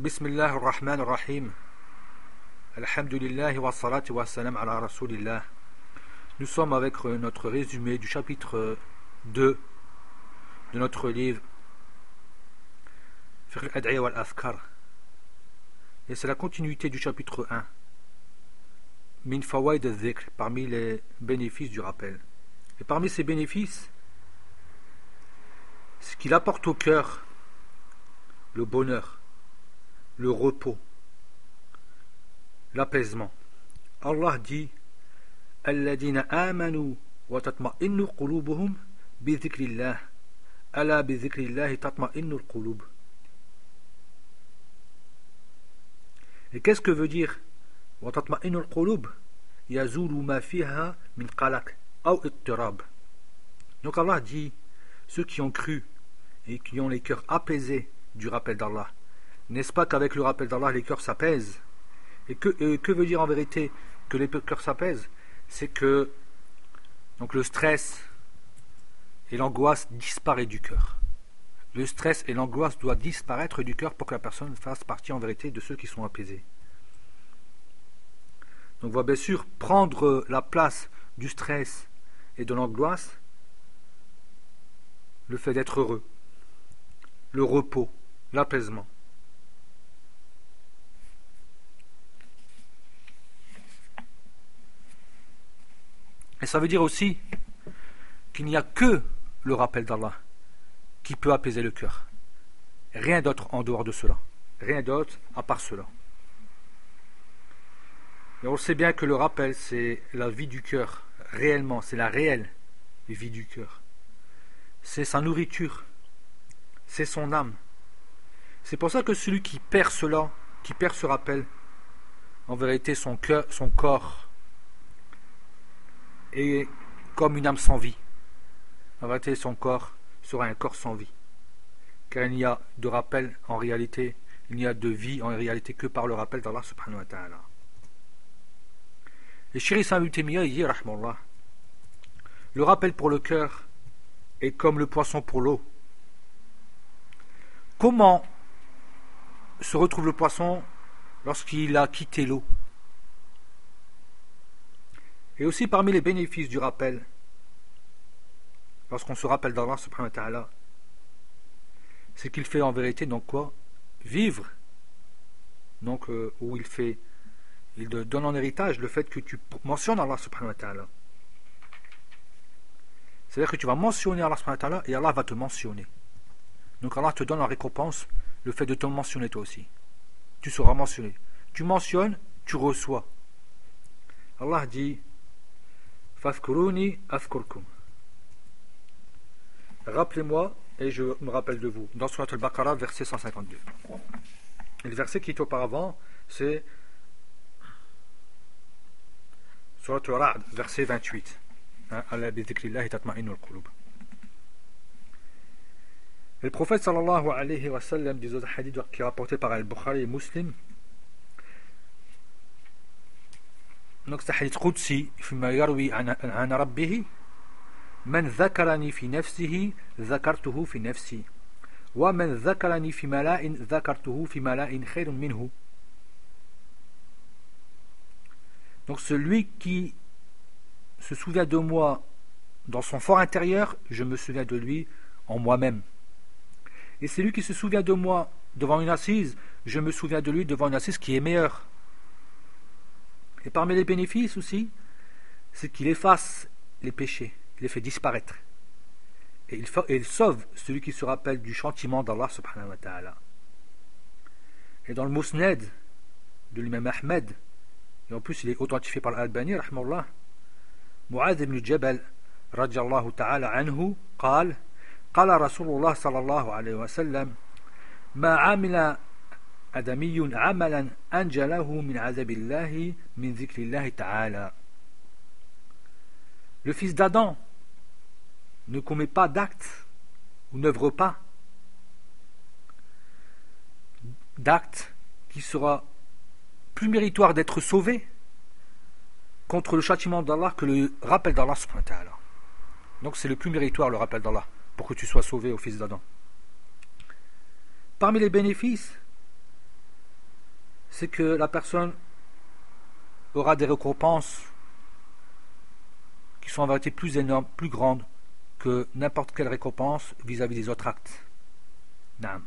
Bismillah ar-Rahman ar-Rahim. Alhamdulillah wa salatu wa salam ala Rasulillah. Nous sommes avec notre résumé du chapitre 2 de notre livre Fiqh al-Ad'iya wal-Azkar. Et c'est la continuité du chapitre 1. Min fawaid al-Dhikr, parmi les bénéfices du rappel. Et parmi ces bénéfices, ce qu'il apporte au cœur, le bonheur, le repos, l'apaisement. Allah dit Alladina amanu wa tatma'innu qulubuhum bi dhikrillah. Ala bi dhikrillah tatma'innu al-qulub. Et qu'est-ce que veut dire wa tatma'innu al-qulub? Yazulu ma fiha min qalaq aw ittirab. Donc Allah dit ceux qui ont cru et qui ont les cœurs apaisés du rappel d'Allah. N'est-ce pas qu'avec le rappel d'Allah, les cœurs s'apaisent? Et que veut dire en vérité que les cœurs s'apaisent? C'est que donc le stress et l'angoisse disparaissent du cœur. Le stress et l'angoisse doivent disparaître du cœur pour que la personne fasse partie en vérité de ceux qui sont apaisés. Donc on va bien sûr prendre la place du stress et de l'angoisse, le fait d'être heureux, le repos, l'apaisement. Et ça veut dire aussi qu'il n'y a que le rappel d'Allah qui peut apaiser le cœur. Rien d'autre en dehors de cela. Rien d'autre à part cela. Et on sait bien que le rappel, c'est la vie du cœur. Réellement, c'est la réelle vie du cœur. C'est sa nourriture. C'est son âme. C'est pour ça que celui qui perd cela, qui perd ce rappel, en vérité, son cœur, son corps, est comme une âme sans vie. En vérité, son corps sera un corps sans vie. Car il n'y a de rappel en réalité, il n'y a de vie en réalité que par le rappel d'Allah subhanahu wa ta'ala. Et Cheikh Islam Ibn Taymiyyah dit, rahmallah, le rappel pour le cœur est comme le poisson pour l'eau. Comment se retrouve le poisson lorsqu'il a quitté l'eau? Et aussi parmi les bénéfices du rappel, lorsqu'on se rappelle d'Allah subhanahu wa ta'ala, c'est qu'il fait en vérité donc quoi? Vivre. Donc où il te donne en héritage le fait que tu mentionnes Allah subhanahu wa ta'ala. C'est-à-dire que tu vas mentionner Allah subhanahu wa ta'ala et Allah va te mentionner. Donc Allah te donne en récompense le fait de te mentionner toi aussi. Tu seras mentionné. Tu mentionnes, tu reçois. Allah dit Fafkuruni afkurkum. Rappelez-moi et je me rappelle de vous. Dans Surat al-Baqarah, verset 152. Et le verset qui est auparavant, c'est Surat al-Ra'd, verset 28. Ala bi dhikrillahi tatma'innu al-qulub. Et le prophète sallallahu alayhi wa sallam, des autres hadiths qui est rapporté par Al-Bukhari et Muslim, donc c'est un hadith qudsi فيما يروي عن ربه من ذكرني في نفسه ذكرته في نفسي ومن ذكرني في ملأ ذكرته في ملأ خير منه. Donc celui qui se souvient de moi dans son fort intérieur, je me souviens de lui en moi-même. Et celui qui se souvient de moi devant une assise, je me souviens de lui devant une assise qui est meilleure. Et parmi les bénéfices aussi, c'est qu'il efface les péchés, il les fait disparaître. Et il sauve celui qui se rappelle du châtiment d'Allah subhanahu wa ta'ala. Et dans le Musnad de l'imam Ahmed, et en plus il est authentifié par l'Albani, rahmallah, Mu'adh ibn Jabal, radiallahu ta'ala anhu, قال قال رسول الله صلى الله عليه وسلم ما عمل آدمي عملا أنجى له من عذاب الله من ذكر الله تعالى. Le fils d'Adam ne commet pas d'acte ou n'œuvre pas d'acte qui sera plus méritoire d'être sauvé contre le châtiment d'Allah que le rappel d'Allah subhanahu wa ta'ala. Donc c'est le plus méritoire, le rappel d'Allah, pour que tu sois sauvé au fils d'Adam. Parmi les bénéfices, c'est que la personne aura des récompenses qui sont en vérité plus énormes, plus grandes que n'importe quelle récompense vis-à-vis des autres actes. Naam.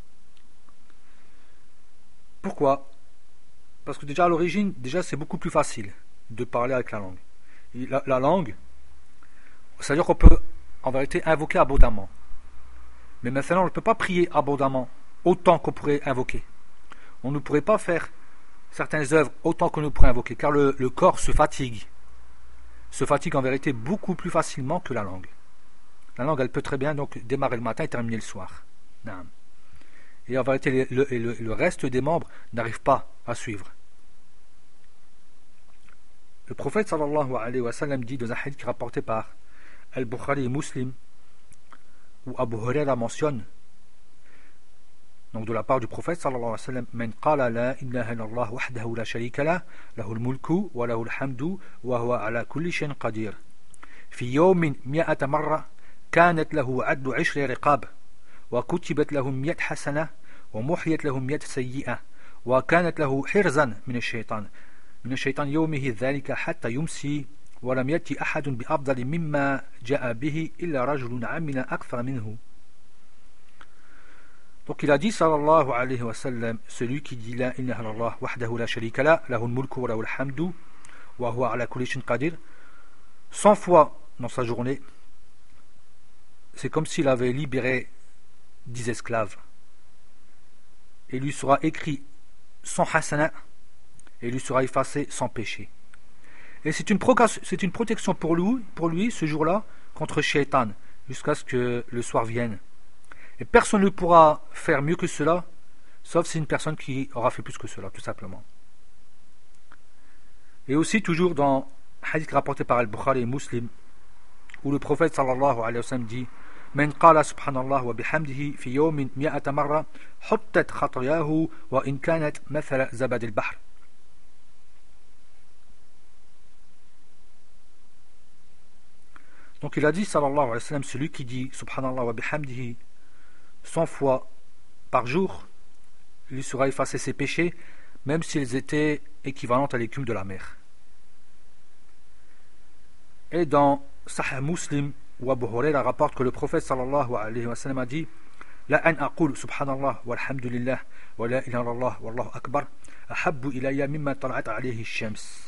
Pourquoi? Parce que déjà à l'origine, c'est beaucoup plus facile de parler avec la langue. Et la langue, c'est-à-dire qu'on peut en vérité invoquer abondamment. Mais maintenant, on ne peut pas prier abondamment autant qu'on pourrait invoquer. On ne pourrait pas faire certaines œuvres autant qu'on ne pourrait invoquer, car le corps se fatigue en vérité beaucoup plus facilement que la langue. La langue, elle peut très bien donc démarrer le matin et terminer le soir. Naam. Et en vérité, le reste des membres n'arrive pas à suivre. Le prophète sallallahu alayhi wa sallam dit dans un hadith rapporté par Al-Bukhari et Muslim, où Abu Huraira mentionne, donc de la part du prophète sallallahu alayhi wa sallam, Man qala la ilaha illallah wahdahu la sharika lah, lahul mulku wa lahul hamdu wa huwa ala kulli shay'in qadir. Fi yawmin mi'ata marra kanat lahu addu 'ishri riqab wa kutibat lahu 100 hasana wa muhiyat lahu 100 sayyi'ah wa kanat lahu hirzan min ash-shaytan يومه ذلك حتى يمسي ولم يأتي أحد بأفضل مما جاء به إلا رجل عمل أكثر منه. Donc il a dit sallallahu alayhi wa sallam, celui qui dit la ilaha illallah wahdahu la sharika la lahul mulku wa lahul hamdu wa huwa ala kulli shay'in qadir 100 fois dans sa journée, c'est comme s'il avait libéré 10 esclaves. Et lui sera écrit 100 hasana et lui sera effacé sans péché. Et c'est une protection pour lui ce jour-là contre Shaitan jusqu'à ce que le soir vienne. Et personne ne pourra faire mieux que cela, sauf si une personne qui aura fait plus que cela, tout simplement. Et aussi toujours dans un hadith rapporté par Al-Bukhari et Muslim, où le prophète sallallahu alayhi wa sallam dit Man qala subhanallah wa bihamdihi fi yawmin mi'ata marra huttat khatayahu wa in kanat mathala zabad al-bahr. Donc il a dit sallallahu alayhi wa sallam, celui qui dit subhanallah wa bihamdihi 100 fois par jour, il sera effacé ses péchés, même s'ils étaient équivalents à l'écume de la mer. Et dans Sahih Muslim, où Abu Huraira rapporte que le prophète sallallahu alayhi wa sallam a dit La an aqul subhanallah walhamdulillah wa la ilaha illallah wallahu akbar ahabbu ilayya mimma tala'at alayhi ash-shams.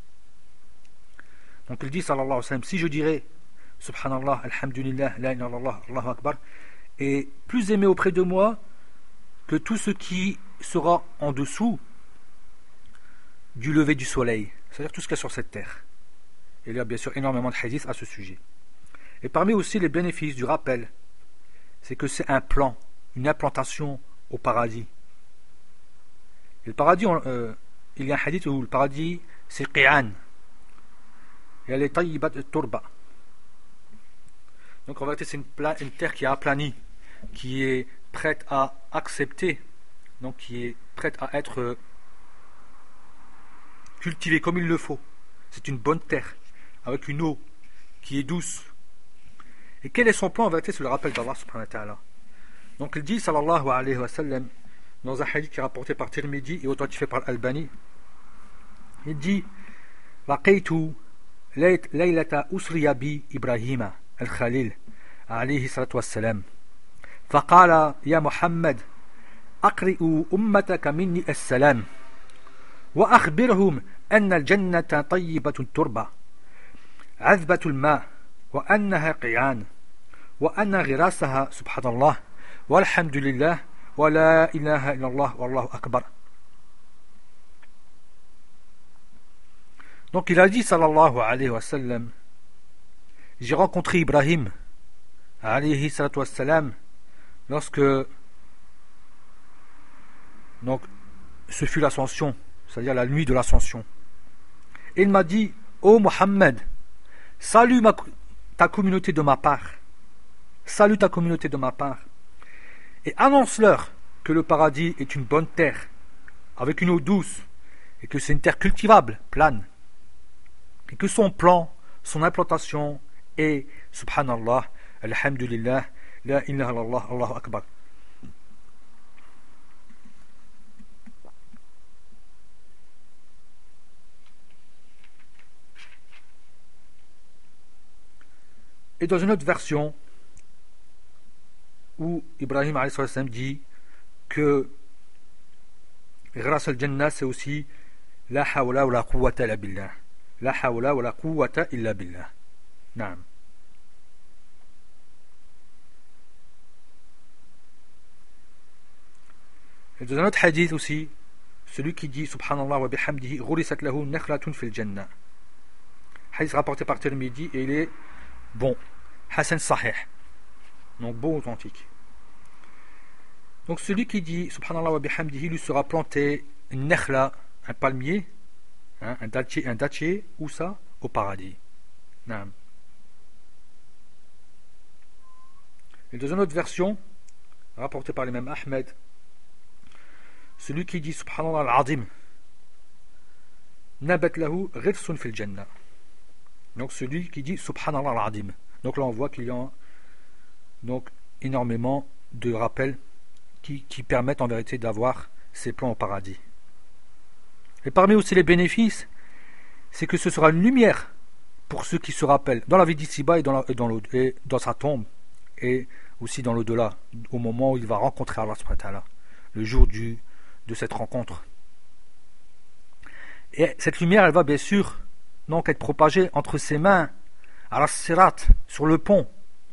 Donc il dit sallallahu alayhi wa sallam, si je dirais subhanallah, alhamdulillah, la ilaha illallah, Allahu akbar, est plus aimé auprès de moi que tout ce qui sera en dessous du lever du soleil, c'est-à-dire tout ce qu'il y a sur cette terre. Et il y a bien sûr énormément de hadiths à ce sujet. Et parmi aussi les bénéfices du rappel, c'est que c'est un plan, une implantation au paradis. Et le paradis, il y a un hadith où le paradis c'est qi'an, et elle est tayyibat turba. Donc en vérité c'est une terre qui est aplanie, qui est prête à accepter, donc qui est prête à être cultivée comme il le faut. C'est une bonne terre, avec une eau qui est douce. Et quel est son plan en vérité? C'est le rappel d'Allah subhanahu wa ta'ala. Donc il dit sallallahu alayhi wa sallam, dans un hadith qui est rapporté par Tirmidhi et authentifié par Albani, il dit Laqaytu laylata usriya bi Ibrahima al-Khalil عليه الصلاة والسلام فقال يا محمد أقرئ أمتك مني السلام وأخبرهم أن الجنة طيبة التربة عذبة الماء وأنها قيعان وأن غراسها سبحان الله والحمد لله ولا إله إلا الله والله أكبر. Donc il a dit sallallahu alayhi wa sallam, j'ai rencontré Ibrahim alayhi salatu wassalam lorsque donc ce fut l'ascension, c'est-à-dire la nuit de l'ascension. Et il m'a dit ô Mohammed, salue ta communauté de ma part, salue ta communauté de ma part et annonce-leur que le paradis est une bonne terre avec une eau douce et que c'est une terre cultivable, plane, et que son plan, son implantation est subhanallah, alhamdulillah, la ilaha illallah, Allahu akbar. Et dans une autre version, où Ibrahim alayhi salam dit que Ghras al-Jannah c'est aussi La hawla wa la quwwata illa billah. La hawla wa la quwwata illa billah. Naam. Et dans un autre hadith aussi, celui qui dit Subhanallah wa bihamdihi ghurisat lahu nakhlatun fil jannah. Hadith rapporté par Tirmidhi et il est bon. Hasan sahih. Donc bon, authentique. Donc celui qui dit Subhanallah wa bihamdihi lui sera planté une nakhla, un palmier, hein, un dattier, où ça? Au paradis. Naam. Et dans une autre version, rapportée par l'imam Ahmed, celui qui dit Subhanallah al-Azim, nabat lahu ghirsun fil jannah. Donc celui qui dit Subhanallah al-Azim. Donc là on voit qu'il y a donc énormément de rappels qui permettent en vérité d'avoir ces plans au paradis. Et parmi aussi les bénéfices, c'est que ce sera une lumière pour ceux qui se rappellent dans la vie d'ici-bas et dans sa tombe, et aussi dans l'au-delà, au moment où il va rencontrer Allah subhanahu wa ta'ala, le jour de cette rencontre. Et cette lumière, elle va bien sûr donc être propagée entre ses mains, à la sirat, sur le pont.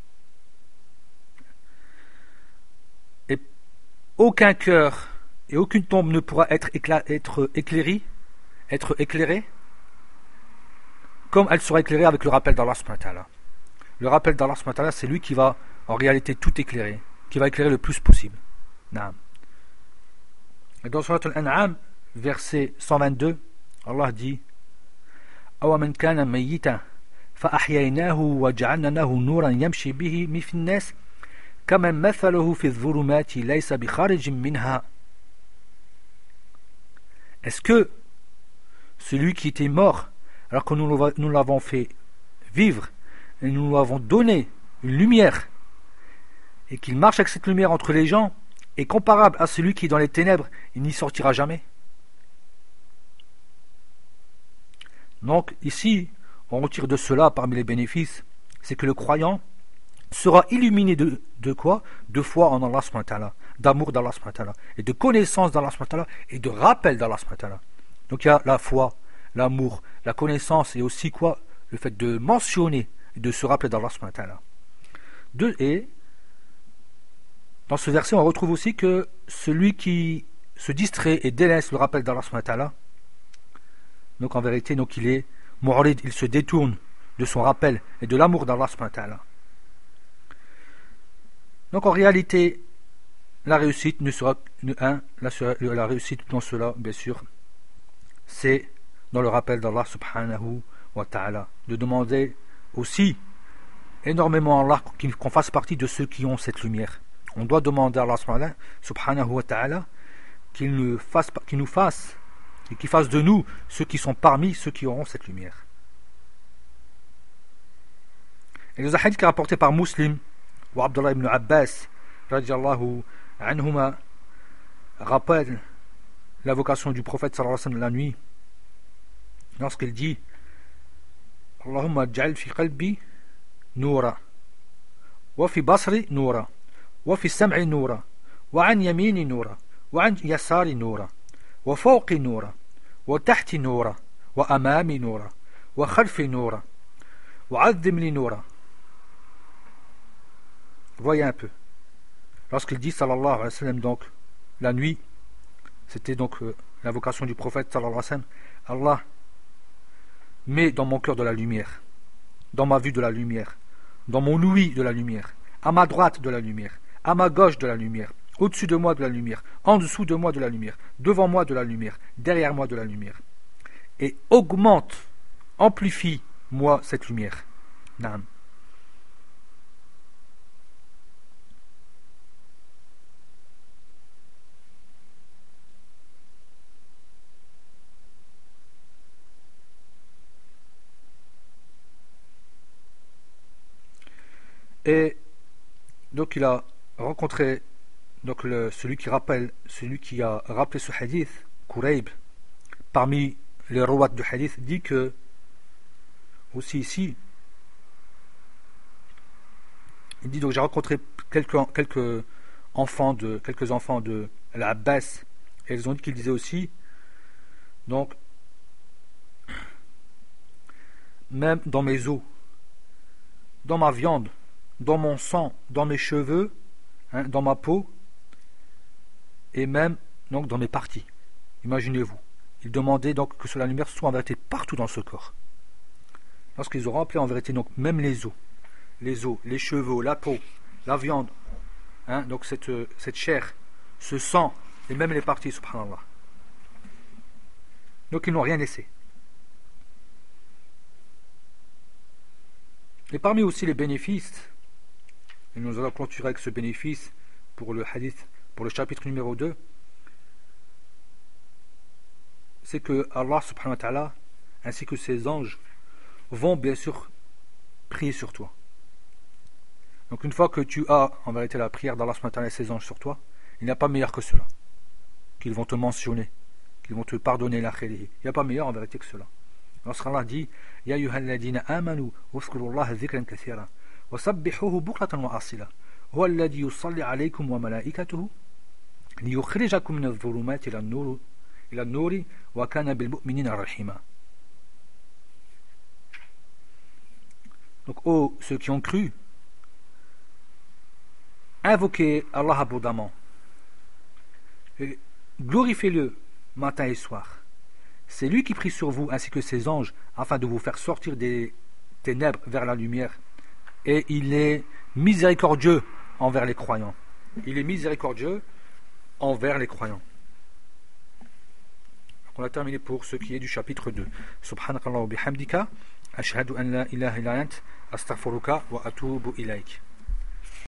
Et aucun cœur et aucune tombe ne pourra être éclairée comme elle sera éclairée avec le rappel d'Allah subhanahu wa ta'ala. Le rappel d'Allah subhanahu wa ta'ala, c'est lui qui va en réalité tout éclairer, qui va éclairer le plus possible. Naam. Et dans Surat Al-An'am, verset 122, Allah dit أَوَمَنْ كَانَ مَيِّتًا فَأَحْيَيْنَاهُ وَجَعَلْنَا لَهُ نُورًا يَمْشِي بِهِ فِي النَّاسِ كَمَنْ مَثَلُهُ فِي الظُّلُمَاتِ لَيْسَ بِخَارِجٍ مِنْهَا. Est-ce que celui qui était mort, alors que nous l'avons fait vivre, et nous lui avons donné une lumière, et qu'il marche avec cette lumière entre les gens, est comparable à celui qui est dans les ténèbres, il n'y sortira jamais? Donc ici, on retire de cela, parmi les bénéfices, c'est que le croyant sera illuminé de quoi? De foi en Allah subhanahu wa ta'ala, d'amour d'Allah subhanahu wa ta'ala, et de connaissance d'Allah subhanahu wa ta'ala, et de rappel d'Allah subhanahu wa ta'ala. Donc il y a la foi, l'amour, la connaissance, et aussi quoi? Le fait de mentionner et de se rappeler d'Allah subhanahu wa ta'ala. Et dans ce verset, on retrouve aussi que celui qui se distrait et délaisse le rappel d'Allah subhanahu wa ta'ala, donc en vérité, donc il est mu'rid, il se détourne de son rappel et de l'amour d'Allah subhanahu wa ta'ala. Donc en réalité, la réussite ne sera la réussite dans cela, bien sûr, c'est dans le rappel d'Allah subhanahu wa ta'ala, de demander aussi énormément à Allah qu'on fasse partie de ceux qui ont cette lumière. On doit demander à Allah subhanahu wa ta'ala qu'il nous fasse et qu'il fasse de nous ceux qui sont parmi ceux qui auront cette lumière. Et le hadith qui est rapporté par Muslim ou Abdullah ibn Abbas radiallahu anhuma rappelle l'invocation du prophète sallallahu alayhi wa sallam la nuit lorsqu'il dit Allahumma ja'al fi qalbi noura wa fi basri noura wa fi sam'i noura wa an yamini noura wa an yasari noura wa fawqi noura wa tahti noura wa amami noura wa khalfi noura wa azzimni noura. Voyez un peu. Lorsqu'il dit sallallahu alayhi wa sallam, donc la nuit, c'était donc l'invocation du prophète sallallahu alayhi wa sallam, Allah met dans mon cœur de la lumière, dans ma vue de la lumière, dans mon ouïe de la lumière, à ma droite de la lumière, à ma gauche de la lumière, au-dessus de moi de la lumière, en dessous de moi de la lumière, devant moi de la lumière, derrière moi de la lumière, et augmente, amplifie moi cette lumière. Naam. Et donc il a rencontré donc celui qui a rappelé ce hadith, Kurayb, parmi les rawat du hadith, dit que aussi ici Il dit donc j'ai rencontré quelques enfants de l'Abbas, et ils ont dit qu'ils disaient aussi, donc même dans mes os, dans ma viande, dans mon sang, dans mes cheveux, dans ma peau, et même donc dans mes parties. Imaginez-vous. Ils demandaient donc que la lumière soit en vérité partout dans ce corps. Lorsqu'ils ont rempli en vérité donc même les os, les cheveux, la peau, la viande, donc cette chair, ce sang, et même les parties, subhanallah. Donc ils n'ont rien laissé. Et parmi aussi les bénéfices, et nous allons clôturer avec ce bénéfice pour le hadith, pour le chapitre numéro 2, c'est que Allah subhanahu wa ta'ala ainsi que ses anges vont bien sûr prier sur toi. Donc une fois que tu as en vérité la prière d'Allah subhanahu wa ta'ala et ses anges sur toi, il n'y a pas meilleur que cela, qu'ils vont te mentionner, qu'ils vont te pardonner la khayrihi. Il n'y a pas meilleur en vérité que cela. Lorsqu'Allah dit Ya ayyuhalladhina amanu wazkurullaha dhikran kathira wa sabbihuhu bukratan wa asila huwa alladhi yusalli alaykum wa malaikatuhu liyukhrijakum min adh-dhulumati ila an-nuri wa kana bil mu'minina rahima. Donc ceux qui ont cru, invoquez Allah abondamment et glorifiez-le matin et soir. C'est lui qui prie sur vous ainsi que ses anges afin de vous faire sortir des ténèbres vers la lumière. Et il est miséricordieux envers les croyants. Il est miséricordieux envers les croyants. Donc on a terminé pour ce qui est du chapitre 2. Subhanakallah wa bihamdika, ashhadu an la ilaha illa ant, astaghfiruka wa atubu ilayk.